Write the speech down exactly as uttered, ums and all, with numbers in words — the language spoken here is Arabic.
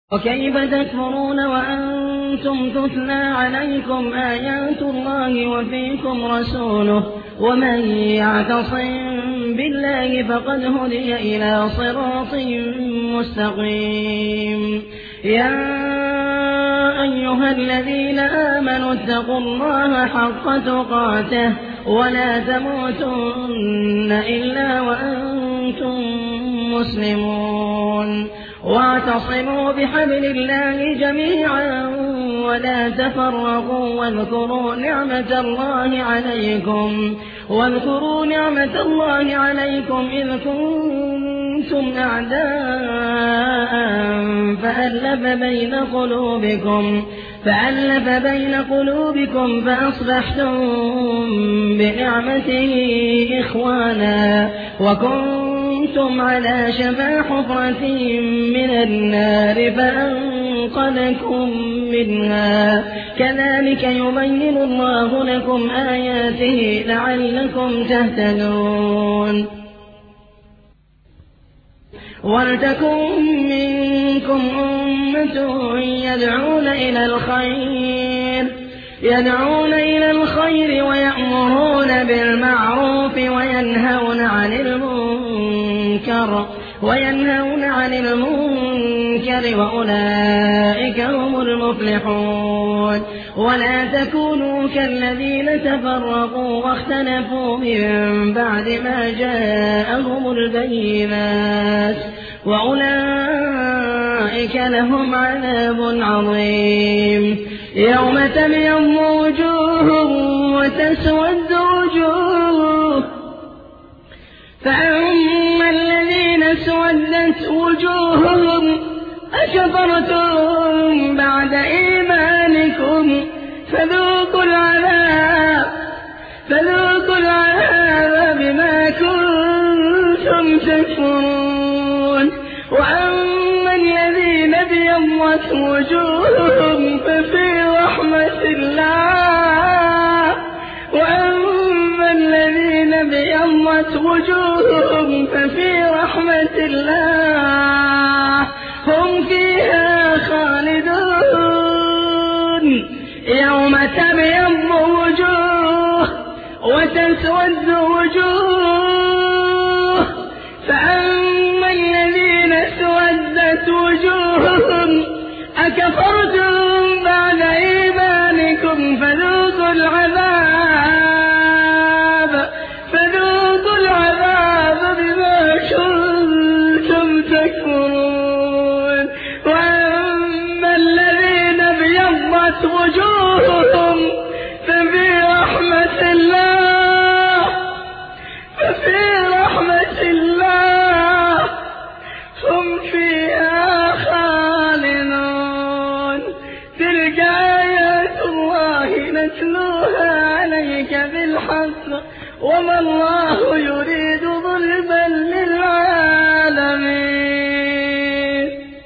وكيف تكفرون وأنتم تتلى عليكم آيات الله وفيكم رسوله ومن يعتصم بالله فقد هدي إلى صراط مستقيم. يا أيها الذين آمنوا اتقوا الله حق تقاته ولا تموتن إلا وأنتم مسلمون واعتصموا بحبل الله جميعا ولا تفرقوا واذكروا نعمة الله عليكم واذكروا نعمة الله عليكم إذ كنتم أعداء فألف بين قلوبكم فألف بين قلوبكم فأصبحتم بنعمته إخوانا وكنتم على شفا حفرة من النار فأنقذكم منها كذلك يبين الله لكم آياته لعلكم تهتدون. ولتكن منكم أمة يدعون إلى الخير يدعون إلى الخير ويأمرون بالمعروف وينهون عن المنكر وينهون عن المنكر وأولئك هم المفلحون. ولا تكونوا كالذين تفرقوا واختلفوا من بعد ما جاءهم البينات وأولئك لهم عذاب عظيم. يوم تبيض وجوه وتسود وجوه فأما الذين اسودت وجوههم أكفرتم بعد إيمانكم فذوقوا العذاب فذوقوا العذاب بما كنتم تكفرون. وأما الذين ابيضت وجوههم ففي رحمة الله وأما الذين ابيضت وجوههم ففي رحمة الله هم فيها خالدون. يوم تبيض وجوه وتسود وجوه فأما الذين اسودت وجوههم أكفرتم بعد إيمانكم فذوقوا العذاب فذوقوا العذاب بما كنتم تكفرون. وأما الذين ابيضت وجوههم ففي رحمة الله ففي رحمة الله هم فيها خالدون. تلك آيات الله نتلوها عليك بالحق وما الله يريد ظلما للعالمين.